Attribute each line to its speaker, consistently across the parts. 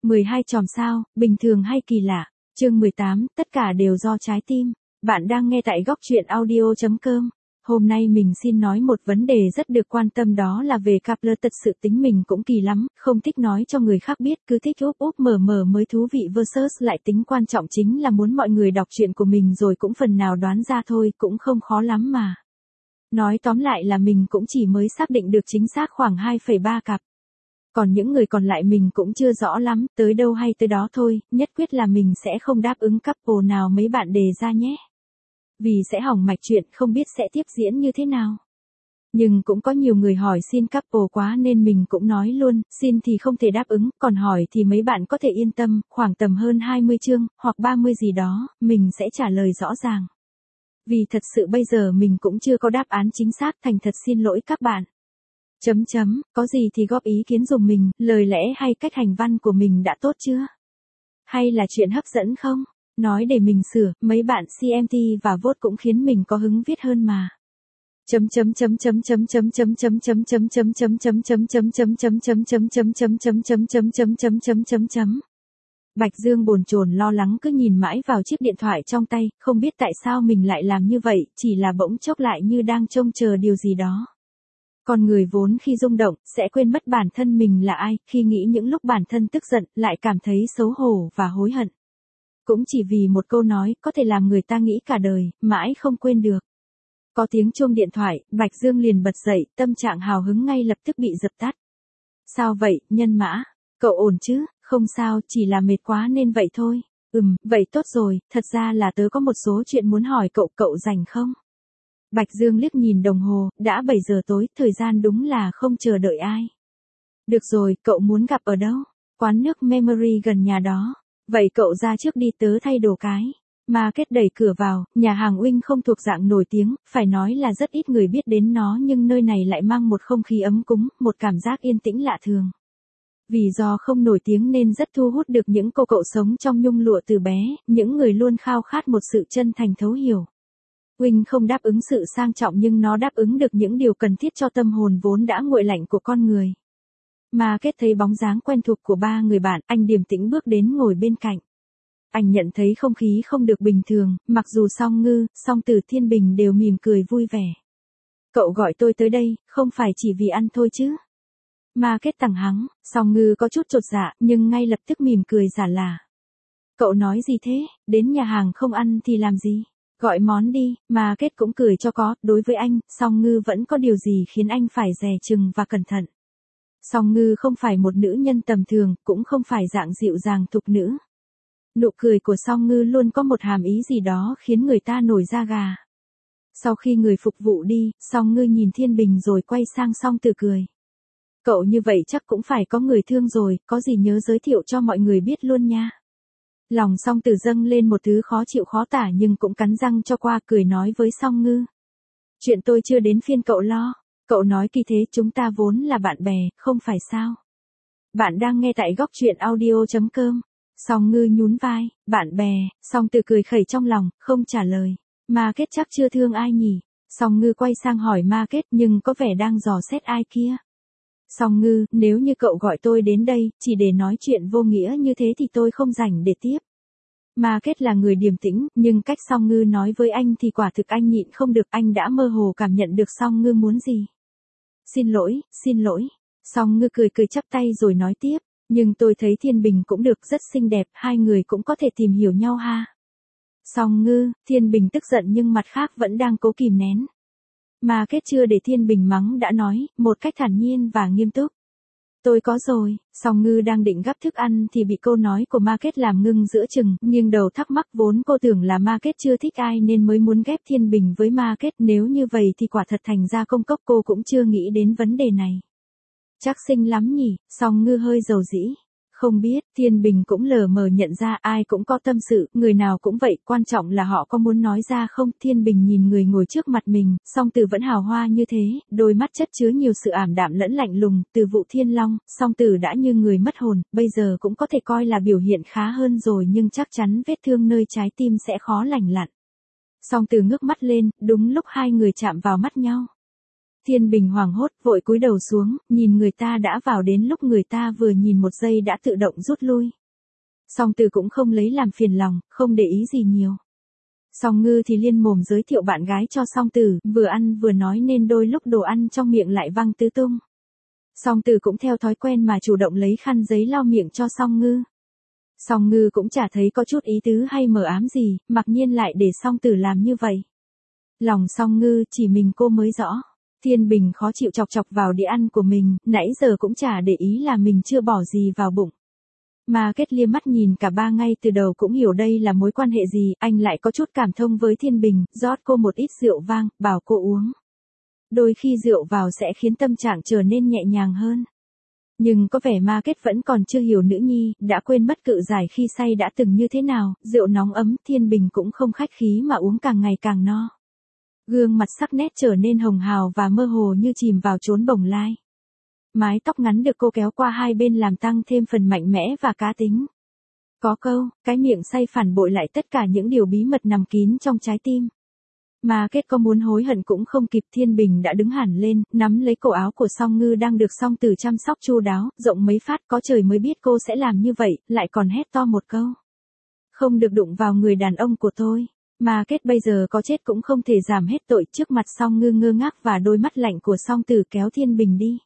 Speaker 1: 12 chòm sao, bình thường hay kỳ lạ. Chương 18, tất cả đều do trái tim. Bạn đang nghe tại góc truyện audio.com. Hôm nay mình xin nói một vấn đề rất được quan tâm, đó là về Kepler. Thật sự tính mình cũng kỳ lắm, không thích nói cho người khác biết, cứ thích úp úp mở mở mới thú vị versus lại tính quan trọng chính là muốn mọi người đọc chuyện của mình rồi cũng phần nào đoán ra thôi, cũng không khó lắm mà. Nói tóm lại là mình cũng chỉ mới xác định được chính xác khoảng 2,3 cặp. Còn những người còn lại mình cũng chưa rõ lắm, tới đâu hay tới đó thôi, nhất quyết là mình sẽ không đáp ứng couple nào mấy bạn đề ra nhé. Vì sẽ hỏng mạch chuyện, không biết sẽ tiếp diễn như thế nào. Nhưng cũng có nhiều người hỏi xin couple quá nên mình cũng nói luôn, xin thì không thể đáp ứng, còn hỏi thì mấy bạn có thể yên tâm, khoảng tầm hơn 20 chương, hoặc 30 gì đó, mình sẽ trả lời rõ ràng. Vì thật sự bây giờ mình cũng chưa có đáp án chính xác, thành thật xin lỗi các bạn. Có gì thì góp ý kiến dùm mình, lời lẽ hay cách hành văn của mình đã tốt chưa? Hay là chuyện hấp dẫn không? Nói để mình sửa, mấy bạn CMT và vote cũng khiến mình có hứng viết hơn mà. Bạch Dương bồn chồn lo lắng cứ nhìn mãi vào chiếc điện thoại trong tay, không biết tại sao mình lại làm như vậy, chỉ là bỗng chốc lại như đang trông chờ điều gì đó. Con người vốn khi rung động, sẽ quên mất bản thân mình là ai, khi nghĩ những lúc bản thân tức giận, lại cảm thấy xấu hổ và hối hận. Cũng chỉ vì một câu nói, có thể làm người ta nghĩ cả đời, mãi không quên được. Có tiếng chuông điện thoại, Bạch Dương liền bật dậy, tâm trạng hào hứng ngay lập tức bị dập tắt. Sao vậy, Nhân Mã? Cậu ổn chứ? Không sao, chỉ là mệt quá nên vậy thôi. Vậy tốt rồi, thật ra là tớ có một số chuyện muốn hỏi cậu, cậu rảnh không? Bạch Dương liếc nhìn đồng hồ, đã 7 giờ tối, thời gian đúng là không chờ đợi ai. Được rồi, cậu muốn gặp ở đâu? Quán nước Memory gần nhà đó. Vậy cậu ra trước đi, tớ thay đồ cái. Market đẩy cửa vào, nhà hàng Uinh không thuộc dạng nổi tiếng, phải nói là rất ít người biết đến nó, nhưng nơi này lại mang một không khí ấm cúng, một cảm giác yên tĩnh lạ thường. Vì do không nổi tiếng nên rất thu hút được những cô cậu sống trong nhung lụa từ bé, những người luôn khao khát một sự chân thành thấu hiểu. Uinh không đáp ứng sự sang trọng nhưng nó đáp ứng được những điều cần thiết cho tâm hồn vốn đã nguội lạnh của con người. Market thấy bóng dáng quen thuộc của ba người bạn, anh điềm tĩnh bước đến ngồi bên cạnh. Anh nhận thấy không khí không được bình thường, mặc dù Song Ngư, Song Tử, Thiên Bình đều mỉm cười vui vẻ. Cậu gọi tôi tới đây, không phải chỉ vì ăn thôi chứ? Market tằng hắng, Song Ngư có chút chột dạ, nhưng ngay lập tức mỉm cười giả lả. Cậu nói gì thế, đến nhà hàng không ăn thì làm gì? Gọi món đi, Market cũng cười cho có, đối với anh, Song Ngư vẫn có điều gì khiến anh phải dè chừng và cẩn thận. Song Ngư không phải một nữ nhân tầm thường, cũng không phải dạng dịu dàng thục nữ. Nụ cười của Song Ngư luôn có một hàm ý gì đó khiến người ta nổi da gà. Sau khi người phục vụ đi, Song Ngư nhìn Thiên Bình rồi quay sang Song Tử cười. Cậu như vậy chắc cũng phải có người thương rồi, có gì nhớ giới thiệu cho mọi người biết luôn nha. Lòng Song Tử dâng lên một thứ khó chịu khó tả nhưng cũng cắn răng cho qua, cười nói với Song Ngư. Chuyện tôi chưa đến phiên cậu lo. Cậu nói kỳ thế, chúng ta vốn là bạn bè, không phải sao? Bạn đang nghe tại góc truyện audio.com. Song Ngư nhún vai, bạn bè, Song Tử cười khẩy trong lòng, không trả lời. Market chắc chưa thương ai nhỉ? Song Ngư quay sang hỏi Market nhưng có vẻ đang dò xét ai kia. Song Ngư, nếu như cậu gọi tôi đến đây, chỉ để nói chuyện vô nghĩa như thế thì tôi không rảnh để tiếp. Market là người điềm tĩnh, nhưng cách Song Ngư nói với anh thì quả thực anh nhịn không được, anh đã mơ hồ cảm nhận được Song Ngư muốn gì. Xin lỗi. Song Ngư cười chắp tay rồi nói tiếp, nhưng tôi thấy Thiên Bình cũng được, rất xinh đẹp, hai người cũng có thể tìm hiểu nhau ha. Song Ngư, Thiên Bình tức giận nhưng mặt khác vẫn đang cố kìm nén. Market chưa để Thiên Bình mắng đã nói, một cách thản nhiên và nghiêm túc. Tôi có rồi. Song Ngư đang định gắp thức ăn thì bị câu nói của Market làm ngưng giữa chừng, nhưng đầu thắc mắc, vốn cô tưởng là Market chưa thích ai nên mới muốn ghép Thiên Bình với Market, nếu như vậy thì quả thật thành ra công cốc, cô cũng chưa nghĩ đến vấn đề này. Chắc xinh lắm nhỉ? Song Ngư hơi dầu dĩ. Không biết, Thiên Bình cũng lờ mờ nhận ra, ai cũng có tâm sự, người nào cũng vậy, quan trọng là họ có muốn nói ra không. Thiên Bình nhìn người ngồi trước mặt mình, Song Tử vẫn hào hoa như thế, đôi mắt chất chứa nhiều sự ảm đạm lẫn lạnh lùng, từ vụ Thiên Long, Song Tử đã như người mất hồn, bây giờ cũng có thể coi là biểu hiện khá hơn rồi nhưng chắc chắn vết thương nơi trái tim sẽ khó lành lặn. Song Tử ngước mắt lên, đúng lúc hai người chạm vào mắt nhau. Thiên Bình hoảng hốt, vội cúi đầu xuống, nhìn người ta đã vào đến lúc người ta vừa nhìn một giây đã tự động rút lui. Song Từ cũng không lấy làm phiền lòng, không để ý gì nhiều. Song Ngư thì liên mồm giới thiệu bạn gái cho Song Từ, vừa ăn vừa nói nên đôi lúc đồ ăn trong miệng lại văng tứ tung. Song Từ cũng theo thói quen mà chủ động lấy khăn giấy lau miệng cho Song Ngư. Song Ngư cũng chả thấy có chút ý tứ hay mờ ám gì, mặc nhiên lại để Song Từ làm như vậy. Lòng Song Ngư chỉ mình cô mới rõ. Thiên Bình khó chịu chọc chọc vào đĩa ăn của mình, nãy giờ cũng chả để ý là mình chưa bỏ gì vào bụng. Mà Kết liếc mắt nhìn cả ba ngay từ đầu cũng hiểu đây là mối quan hệ gì, anh lại có chút cảm thông với Thiên Bình, rót cô một ít rượu vang, bảo cô uống. Đôi khi rượu vào sẽ khiến tâm trạng trở nên nhẹ nhàng hơn. Nhưng có vẻ Ma Kết vẫn còn chưa hiểu nữ nhi, đã quên mất cự giải khi say đã từng như thế nào, rượu nóng ấm, Thiên Bình cũng không khách khí mà uống càng ngày càng no. Gương mặt sắc nét trở nên hồng hào và mơ hồ như chìm vào chốn bồng lai. Mái tóc ngắn được cô kéo qua hai bên làm tăng thêm phần mạnh mẽ và cá tính. Có câu, cái miệng say phản bội lại tất cả những điều bí mật nằm kín trong trái tim. Mà Kết có muốn hối hận cũng không kịp. Thiên Bình đã đứng hẳn lên, nắm lấy cổ áo của Song Ngư đang được Song Từ chăm sóc chu đáo, rộng mấy phát, có trời mới biết cô sẽ làm như vậy, lại còn hét to một câu. Không được đụng vào người đàn ông của tôi. Mà Kết bây giờ có chết cũng không thể giảm hết tội. Trước mặt Song Ngư ngơ ngác và đôi mắt lạnh của Song Từ kéo Thiên Bình đi.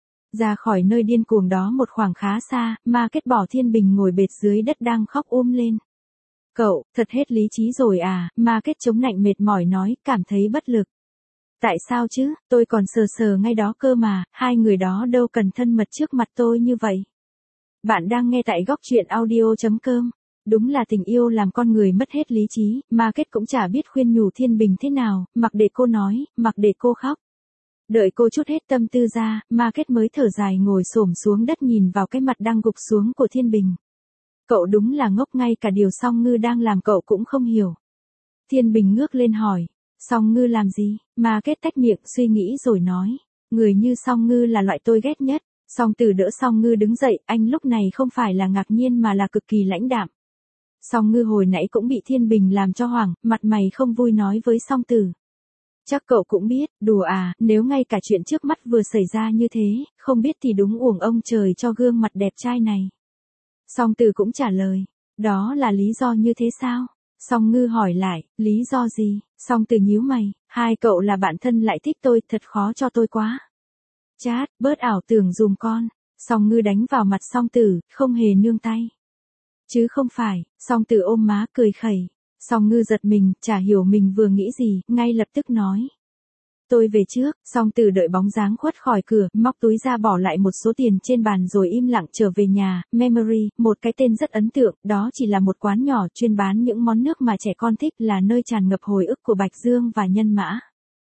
Speaker 1: Ra khỏi nơi điên cuồng đó một khoảng khá xa, Ma Kết bỏ Thiên Bình ngồi bệt dưới đất đang khóc lên. Cậu, thật hết lý trí rồi à, Ma Kết chống nạnh mệt mỏi nói, cảm thấy bất lực. Tại sao chứ, tôi còn sờ sờ ngay đó cơ mà, hai người đó đâu cần thân mật trước mặt tôi như vậy. Bạn đang nghe tại góc truyện audio.com. Đúng là tình yêu làm con người mất hết lý trí, Ma Kết cũng chả biết khuyên nhủ Thiên Bình thế nào, mặc để cô nói, mặc để cô khóc. Đợi cô chút hết tâm tư ra, Ma Kết mới thở dài ngồi xổm xuống đất nhìn vào cái mặt đang gục xuống của Thiên Bình. Cậu đúng là ngốc, ngay cả điều Song Ngư đang làm cậu cũng không hiểu. Thiên Bình ngước lên hỏi, Song Ngư làm gì? Ma Kết tách miệng suy nghĩ rồi nói, người như Song Ngư là loại tôi ghét nhất. Song Từ đỡ Song Ngư đứng dậy, anh lúc này không phải là ngạc nhiên mà là cực kỳ lãnh đạm. Song Ngư hồi nãy cũng bị Thiên Bình làm cho hoảng, mặt mày không vui nói với Song Từ. Chắc cậu cũng biết, đùa à, nếu ngay cả chuyện trước mắt vừa xảy ra như thế, không biết thì đúng uổng ông trời cho gương mặt đẹp trai này. Song Từ cũng trả lời, đó là lý do như thế sao? Song Ngư hỏi lại, lý do gì? Song Từ nhíu mày, hai cậu là bạn thân lại thích tôi, thật khó cho tôi quá. Chát, bớt ảo tưởng dùm con. Song Ngư đánh vào mặt Song Từ, không hề nương tay. Chứ không phải. Song Từ ôm má cười khẩy. Song Ngư giật mình, chả hiểu mình vừa nghĩ gì, ngay lập tức nói. Tôi về trước. Song Từ đợi bóng dáng khuất khỏi cửa, móc túi ra bỏ lại một số tiền trên bàn rồi im lặng trở về nhà. Memory, một cái tên rất ấn tượng, đó chỉ là một quán nhỏ chuyên bán những món nước mà trẻ con thích, là nơi tràn ngập hồi ức của Bạch Dương và Nhân Mã.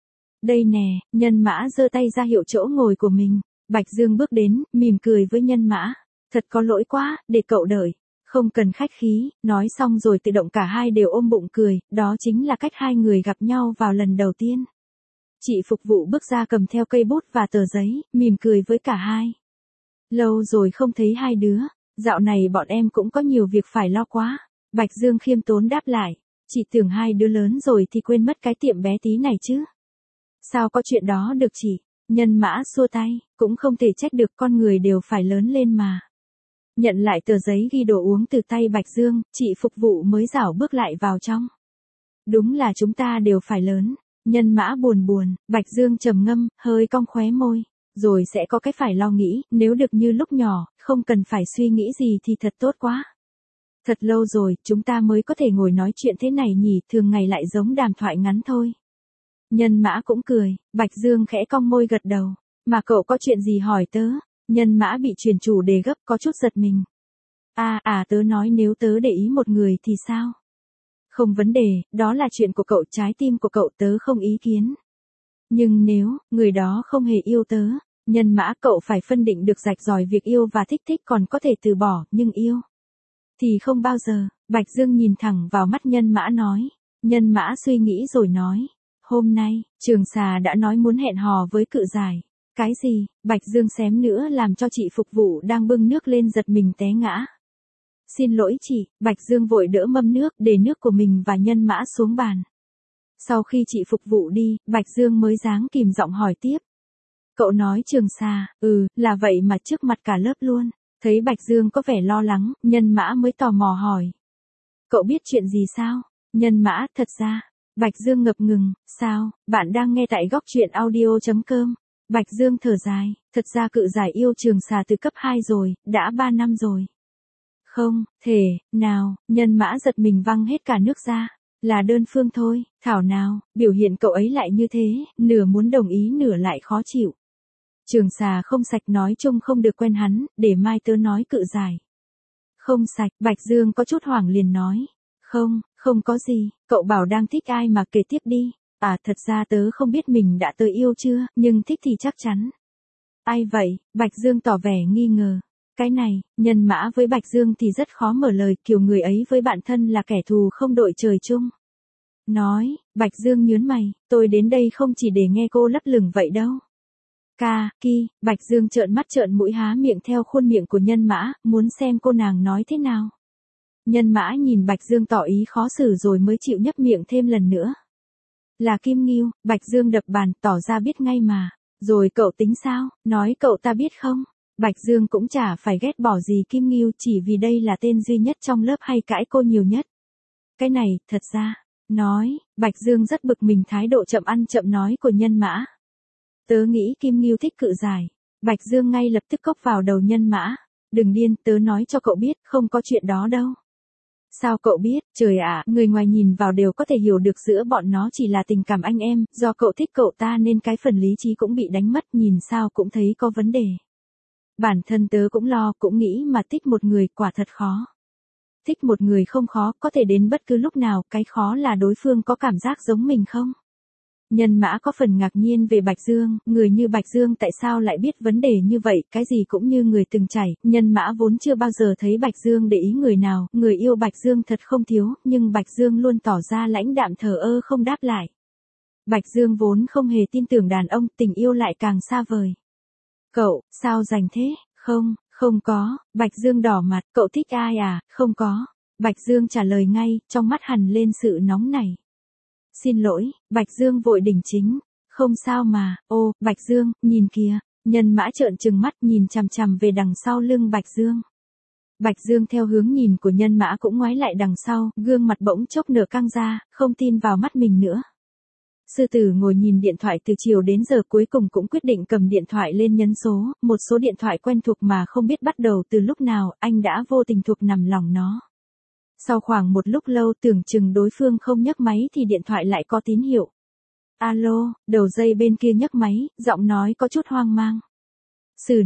Speaker 1: Đây nè, Nhân Mã giơ tay ra hiệu chỗ ngồi của mình. Bạch Dương bước đến, mỉm cười với Nhân Mã. Thật có lỗi quá, để cậu đợi. Không cần khách khí, nói xong rồi tự động cả hai đều ôm bụng cười, đó chính là cách hai người gặp nhau vào lần đầu tiên. Chị phục vụ bước ra cầm theo cây bút và tờ giấy, mỉm cười với cả hai. Lâu rồi không thấy hai đứa, dạo này bọn em cũng có nhiều việc phải lo quá. Bạch Dương khiêm tốn đáp lại, chị tưởng hai đứa lớn rồi thì quên mất cái tiệm bé tí này chứ. Sao có chuyện đó được chị? Nhân Mã xua tay, cũng không thể trách được, con người đều phải lớn lên mà. Nhận lại tờ giấy ghi đồ uống từ tay Bạch Dương, chị phục vụ mới rảo bước lại vào trong. Đúng là chúng ta đều phải lớn. Nhân Mã buồn buồn, Bạch Dương trầm ngâm, hơi cong khóe môi. Rồi sẽ có cái phải lo nghĩ, nếu được như lúc nhỏ, không cần phải suy nghĩ gì thì thật tốt quá. Thật lâu rồi, chúng ta mới có thể ngồi nói chuyện thế này nhỉ, thường ngày lại giống đàm thoại ngắn thôi. Nhân Mã cũng cười, Bạch Dương khẽ cong môi gật đầu. Mà cậu có chuyện gì hỏi tớ? Nhân Mã bị chuyển chủ đề gấp, có chút giật mình. Tớ nói nếu tớ để ý một người thì sao? Không vấn đề, đó là chuyện của cậu, trái tim của cậu tớ không ý kiến. Nhưng nếu, người đó không hề yêu tớ, Nhân Mã cậu phải phân định được rạch ròi việc yêu và thích còn có thể từ bỏ, nhưng yêu thì không bao giờ. Bạch Dương nhìn thẳng vào mắt Nhân Mã nói. Nhân Mã suy nghĩ rồi nói. Hôm nay, Trường Xà đã nói muốn hẹn hò với cự giải. Cái gì? Bạch Dương xém nữa làm cho chị phục vụ đang bưng nước lên giật mình té ngã. Xin lỗi chị, Bạch Dương vội đỡ mâm nước, để nước của mình và Nhân Mã xuống bàn. Sau khi chị phục vụ đi, Bạch Dương mới dáng kìm giọng hỏi tiếp. Cậu nói Trường Xà, là vậy mà trước mặt cả lớp luôn. Thấy Bạch Dương có vẻ lo lắng, Nhân Mã mới tò mò hỏi. Cậu biết chuyện gì sao? Nhân Mã, thật ra. Bạch Dương ngập ngừng, sao, bạn đang nghe tại góc truyện audio.com. Bạch Dương thở dài, thật ra Cự Giải yêu Trường Xà từ cấp 2 rồi, đã 3 năm rồi. Không, thể, nào, Nhân Mã giật mình văng hết cả nước ra. Là đơn phương thôi, thảo nào, biểu hiện cậu ấy lại như thế, nửa muốn đồng ý nửa lại khó chịu. Trường Xà không sạch nói chung không được quen hắn, để mai tớ nói Cự Giải. Không sạch, Bạch Dương có chút hoảng liền nói. Không có gì, cậu bảo đang thích ai mà kể tiếp đi. À thật ra tớ không biết mình đã tới yêu chưa, nhưng thích thì chắc chắn. Ai vậy? Bạch Dương tỏ vẻ nghi ngờ. Cái này, Nhân Mã với Bạch Dương thì rất khó mở lời, kiểu người ấy với bạn thân là kẻ thù không đội trời chung. Nói, Bạch Dương nhướng mày, tôi đến đây không chỉ để nghe cô lấp lửng vậy đâu. Bạch Dương trợn mắt trợn mũi há miệng theo khuôn miệng của Nhân Mã, muốn xem cô nàng nói thế nào. Nhân Mã nhìn Bạch Dương tỏ ý khó xử rồi mới chịu nhấp miệng thêm lần nữa. Là Kim Ngưu, Bạch Dương đập bàn tỏ ra biết ngay mà. Rồi cậu tính sao, nói cậu ta biết không? Bạch Dương cũng chả phải ghét bỏ gì Kim Ngưu chỉ vì đây là tên duy nhất trong lớp hay cãi cô nhiều nhất. Cái này, thật ra, nói, Bạch Dương rất bực mình thái độ chậm ăn chậm nói của Nhân Mã. Tớ nghĩ Kim Ngưu thích Cự Giải. Bạch Dương ngay lập tức cốc vào đầu Nhân Mã. Đừng điên, tớ nói cho cậu biết, không có chuyện đó đâu. Sao cậu biết, trời ạ, người ngoài nhìn vào đều có thể hiểu được giữa bọn nó chỉ là tình cảm anh em, do cậu thích cậu ta nên cái phần lý trí cũng bị đánh mất, nhìn sao cũng thấy có vấn đề. Bản thân tớ cũng lo, cũng nghĩ mà thích một người quả thật khó. Thích một người không khó, có thể đến bất cứ lúc nào, cái khó là đối phương có cảm giác giống mình không? Nhân Mã có phần ngạc nhiên về Bạch Dương, người như Bạch Dương tại sao lại biết vấn đề như vậy, cái gì cũng như người từng trải, Nhân Mã vốn chưa bao giờ thấy Bạch Dương để ý người nào, người yêu Bạch Dương thật không thiếu, nhưng Bạch Dương luôn tỏ ra lãnh đạm thờ ơ không đáp lại. Bạch Dương vốn không hề tin tưởng đàn ông, tình yêu lại càng xa vời. Cậu, sao rành thế? Không có, Bạch Dương đỏ mặt, cậu thích ai à? Không có. Bạch Dương trả lời ngay, trong mắt hằn lên sự nóng nảy. Xin lỗi, Bạch Dương vội đỉnh chính. Không sao mà, ô, Bạch Dương, nhìn kìa. Nhân Mã trợn trừng mắt nhìn chằm chằm về đằng sau lưng Bạch Dương. Bạch Dương theo hướng nhìn của Nhân Mã cũng ngoái lại đằng sau, gương mặt bỗng chốc nở căng ra, không tin vào mắt mình nữa. Sư tử ngồi nhìn điện thoại từ chiều đến giờ cuối cùng cũng quyết định cầm điện thoại lên nhấn số, một số điện thoại quen thuộc mà không biết bắt đầu từ lúc nào, anh đã vô tình thuộc nằm lòng nó. Sau khoảng một lúc lâu tưởng chừng đối phương không nhấc máy thì điện thoại lại có tín hiệu. Alo, đầu dây bên kia nhấc máy, giọng nói có chút hoang mang. Xử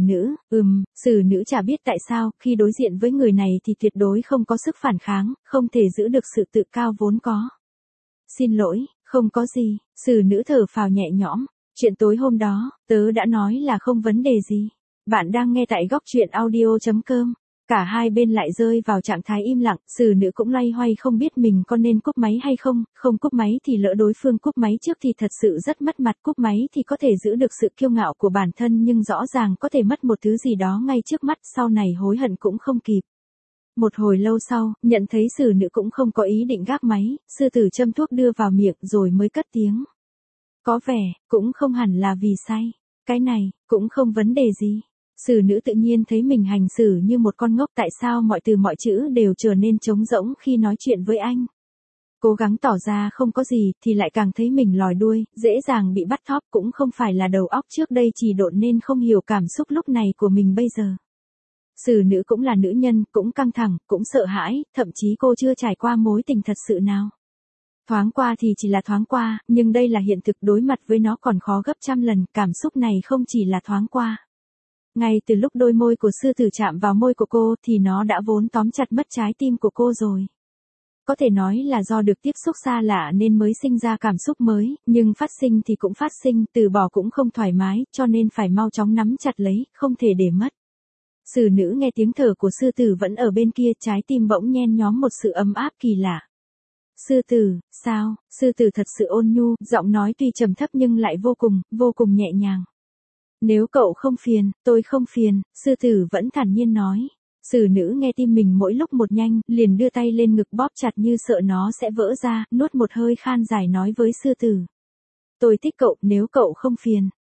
Speaker 1: nữ chả biết tại sao, khi đối diện với người này thì tuyệt đối không có sức phản kháng, không thể giữ được sự tự cao vốn có. Xin lỗi, không có gì, xử nữ thở phào nhẹ nhõm, chuyện tối hôm đó, tớ đã nói là không vấn đề gì. Bạn đang nghe tại góc truyện audio.com. Cả hai bên lại rơi vào trạng thái im lặng, xử nữ cũng loay hoay không biết mình có nên cúp máy hay không, không cúp máy thì lỡ đối phương cúp máy trước thì thật sự rất mất mặt, cúp máy thì có thể giữ được sự kiêu ngạo của bản thân nhưng rõ ràng có thể mất một thứ gì đó ngay trước mắt, sau này hối hận cũng không kịp. Một hồi lâu sau, nhận thấy xử nữ cũng không có ý định gác máy, sư tử châm thuốc đưa vào miệng rồi mới cất tiếng. Có vẻ, cũng không hẳn là vì say. Cái này, cũng không vấn đề gì. Xử nữ tự nhiên thấy mình hành xử như một con ngốc, tại sao mọi từ mọi chữ đều trở nên trống rỗng khi nói chuyện với anh. Cố gắng tỏ ra không có gì thì lại càng thấy mình lòi đuôi, dễ dàng bị bắt thóp, cũng không phải là đầu óc trước đây trì độn nên không hiểu cảm xúc lúc này của mình bây giờ. Xử nữ cũng là nữ nhân, cũng căng thẳng, cũng sợ hãi, thậm chí cô chưa trải qua mối tình thật sự nào. Thoáng qua thì chỉ là thoáng qua, nhưng đây là hiện thực, đối mặt với nó còn khó gấp trăm lần, cảm xúc này không chỉ là thoáng qua. Ngay từ lúc đôi môi của sư tử chạm vào môi của cô thì nó đã vốn tóm chặt mất trái tim của cô rồi. Có thể nói là do được tiếp xúc xa lạ nên mới sinh ra cảm xúc mới, nhưng phát sinh thì cũng phát sinh, từ bỏ cũng không thoải mái, cho nên phải mau chóng nắm chặt lấy, không thể để mất. Xử nữ nghe tiếng thở của sư tử vẫn ở bên kia, trái tim bỗng nhen nhóm một sự ấm áp kỳ lạ. Sư tử, sao? Sư tử thật sự ôn nhu, giọng nói tuy trầm thấp nhưng lại vô cùng nhẹ nhàng. Nếu cậu không phiền, tôi không phiền, sư tử vẫn thản nhiên nói. Xử nữ nghe tim mình mỗi lúc một nhanh, liền đưa tay lên ngực bóp chặt như sợ nó sẽ vỡ ra, nuốt một hơi khan dài nói với sư tử. Tôi thích cậu, nếu cậu không phiền.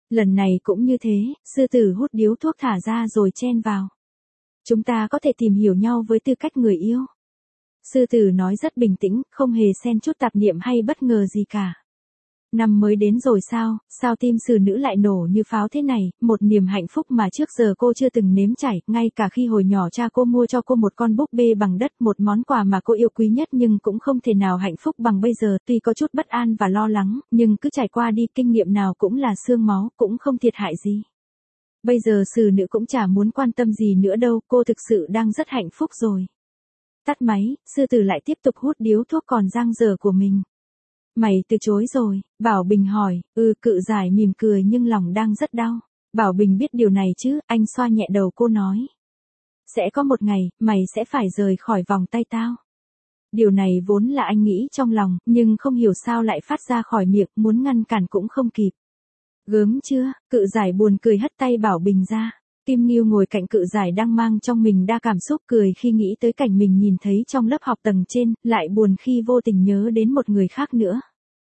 Speaker 1: Lần này cũng như thế, sư tử hút điếu thuốc thả ra rồi chen vào. Chúng ta có thể tìm hiểu nhau với tư cách người yêu. Sư tử nói rất bình tĩnh, không hề xen chút tạp niệm hay bất ngờ gì cả. Năm mới đến rồi sao tim xử nữ lại nổ như pháo thế này, một niềm hạnh phúc mà trước giờ cô chưa từng nếm trải, ngay cả khi hồi nhỏ cha cô mua cho cô một con búp bê bằng đất, một món quà mà cô yêu quý nhất nhưng cũng không thể nào hạnh phúc bằng bây giờ, tuy có chút bất an và lo lắng, nhưng cứ trải qua đi, kinh nghiệm nào cũng là xương máu, cũng không thiệt hại gì. Bây giờ xử nữ cũng chả muốn quan tâm gì nữa đâu, cô thực sự đang rất hạnh phúc rồi. Tắt máy, sư tử lại tiếp tục hút điếu thuốc còn dang dở của mình. Mày từ chối rồi, Bảo Bình hỏi, Cự Giải mỉm cười nhưng lòng đang rất đau. Bảo Bình biết điều này chứ, anh xoa nhẹ đầu cô nói. Sẽ có một ngày, mày sẽ phải rời khỏi vòng tay tao. Điều này vốn là anh nghĩ trong lòng, nhưng không hiểu sao lại phát ra khỏi miệng, muốn ngăn cản cũng không kịp. Gớm chưa, Cự Giải buồn cười hất tay Bảo Bình ra. Kim Nghiêu ngồi cạnh Cự Giải đang mang trong mình đa cảm xúc, cười khi nghĩ tới cảnh mình nhìn thấy trong lớp học tầng trên, lại buồn khi vô tình nhớ đến một người khác nữa.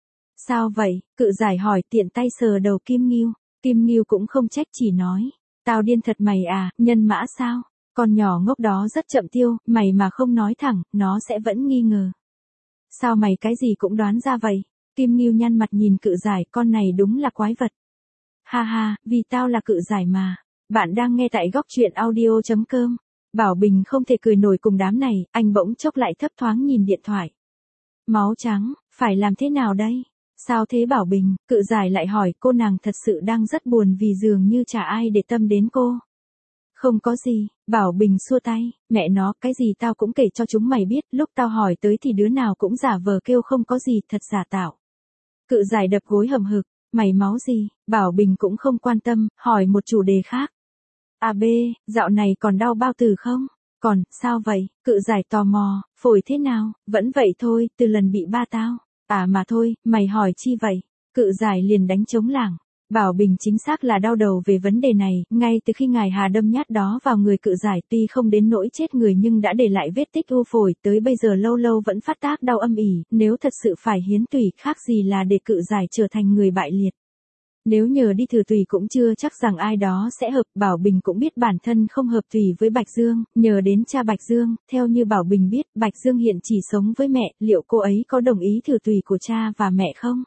Speaker 1: Sao vậy? Cự Giải hỏi, tiện tay sờ đầu Kim Nghiêu. Kim Nghiêu cũng không trách, chỉ nói. Tao điên thật mày à, nhân mã sao? Con nhỏ ngốc đó rất chậm tiêu, mày mà không nói thẳng, nó sẽ vẫn nghi ngờ. Sao mày cái gì cũng đoán ra vậy? Kim Nghiêu nhăn mặt nhìn Cự Giải, con này đúng là quái vật. Ha ha, vì tao là Cự Giải mà. Bạn đang nghe tại góc truyện audio.com. Bảo Bình không thể cười nổi cùng đám này, anh bỗng chốc lại thấp thoáng nhìn điện thoại. Máu trắng, phải làm thế nào đây? Sao thế Bảo Bình? Cự Giải lại hỏi, cô nàng thật sự đang rất buồn vì dường như chả ai để tâm đến cô. Không có gì, Bảo Bình xua tay, mẹ nó, cái gì tao cũng kể cho chúng mày biết, lúc tao hỏi tới thì đứa nào cũng giả vờ kêu không có gì, thật giả tạo. Cự Giải đập gối hầm hực, mày máu gì? Bảo Bình cũng không quan tâm, hỏi một chủ đề khác. B, dạo này còn đau bao tử không? Còn, sao vậy? Cự Giải tò mò, phổi thế nào? Vẫn vậy thôi, từ lần bị ba tao. Mà thôi, mày hỏi chi vậy? Cự Giải liền đánh trống lảng. Bảo Bình chính xác là đau đầu về vấn đề này, ngay từ khi ngài Hà đâm nhát đó vào người Cự Giải, tuy không đến nỗi chết người nhưng đã để lại vết tích u phổi, tới bây giờ lâu lâu vẫn phát tác đau âm ỉ, nếu thật sự phải hiến tủy, khác gì là để Cự Giải trở thành người bại liệt. Nếu nhờ đi thử tủy cũng chưa chắc rằng ai đó sẽ hợp, Bảo Bình cũng biết bản thân không hợp tủy với Bạch Dương, nhờ đến cha Bạch Dương, theo như Bảo Bình biết, Bạch Dương hiện chỉ sống với mẹ, liệu cô ấy có đồng ý thử tủy của cha và mẹ không?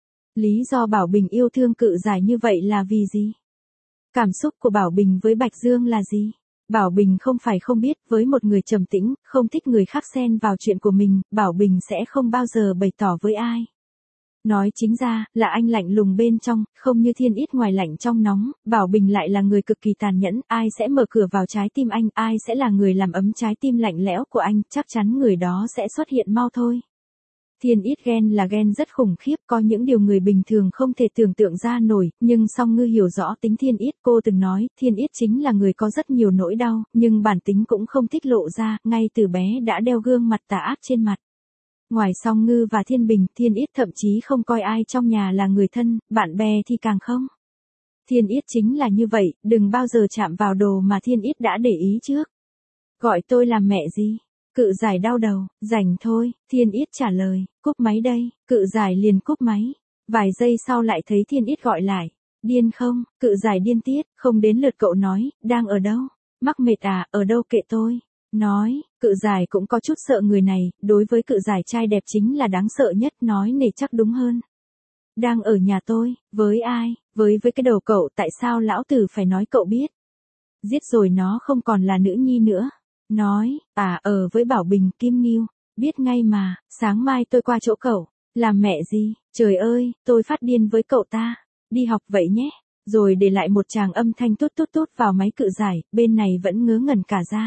Speaker 1: Lý do Bảo Bình yêu thương Cự Giải như vậy là vì gì? Cảm xúc của Bảo Bình với Bạch Dương là gì? Bảo Bình không phải không biết, với một người trầm tĩnh, không thích người khác xen vào chuyện của mình, Bảo Bình sẽ không bao giờ bày tỏ với ai. Nói chính ra, là anh lạnh lùng bên trong, không như Thiên Ít ngoài lạnh trong nóng, Bảo Bình lại là người cực kỳ tàn nhẫn, ai sẽ mở cửa vào trái tim anh, ai sẽ là người làm ấm trái tim lạnh lẽo của anh, chắc chắn người đó sẽ xuất hiện mau thôi. Thiên Ít ghen là ghen rất khủng khiếp, có những điều người bình thường không thể tưởng tượng ra nổi, nhưng Song Ngư hiểu rõ tính Thiên Ít, cô từng nói, Thiên Ít chính là người có rất nhiều nỗi đau, nhưng bản tính cũng không thích lộ ra, ngay từ bé đã đeo gương mặt tà ác trên mặt. Ngoài Song Ngư và Thiên Bình, Thiên Ít thậm chí không coi ai trong nhà là người thân, bạn bè thì càng không. Thiên Ít chính là như vậy, đừng bao giờ chạm vào đồ mà Thiên Ít đã để ý trước. Gọi tôi làm mẹ gì? Cự Giải đau đầu, rảnh thôi, Thiên Ít trả lời, cúp máy đây, Cự Giải liền cúp máy. Vài giây sau lại thấy Thiên Ít gọi lại, điên không? Cự Giải điên tiết, không đến lượt cậu nói, đang ở đâu? Mắc mệt à, ở đâu kệ tôi. Nói, Cự Giải cũng có chút sợ người này, đối với Cự Giải trai đẹp chính là đáng sợ nhất, nói nể chắc đúng hơn. Đang ở nhà tôi, với ai? Với cái đầu cậu, tại sao lão tử phải nói cậu biết? Giết rồi nó không còn là nữ nhi nữa. Nói, ở với Bảo Bình, Kim Nghiêu, biết ngay mà, sáng mai tôi qua chỗ cậu, làm mẹ gì, trời ơi, tôi phát điên với cậu ta, đi học vậy nhé, rồi để lại một tràng âm thanh tút tút tút vào máy Cự Giải, bên này vẫn ngớ ngẩn cả ra.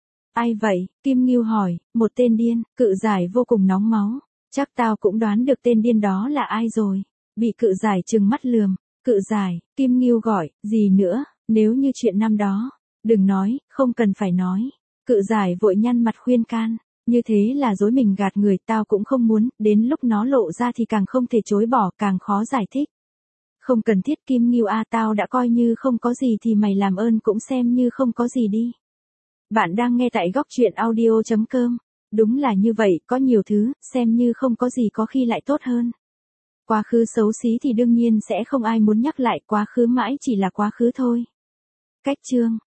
Speaker 1: Ai vậy, Kim Nghiêu hỏi, một tên điên, Cự Giải vô cùng nóng máu, chắc tao cũng đoán được tên điên đó là ai rồi, bị Cự Giải trừng mắt lườm, Cự Giải, Kim Nghiêu gọi, gì nữa, nếu như chuyện năm đó, đừng nói, không cần phải nói. Cự Giải vội nhăn mặt khuyên can, như thế là dối mình gạt người, tao cũng không muốn, đến lúc nó lộ ra thì càng không thể chối bỏ, càng khó giải thích. Không cần thiết Kim Nghiêu tao đã coi như không có gì thì mày làm ơn cũng xem như không có gì đi. Bạn đang nghe tại góc truyện audio.com, đúng là như vậy, có nhiều thứ, xem như không có gì có khi lại tốt hơn. Quá khứ xấu xí thì đương nhiên sẽ không ai muốn nhắc lại, quá khứ mãi chỉ là quá khứ thôi. Cách chương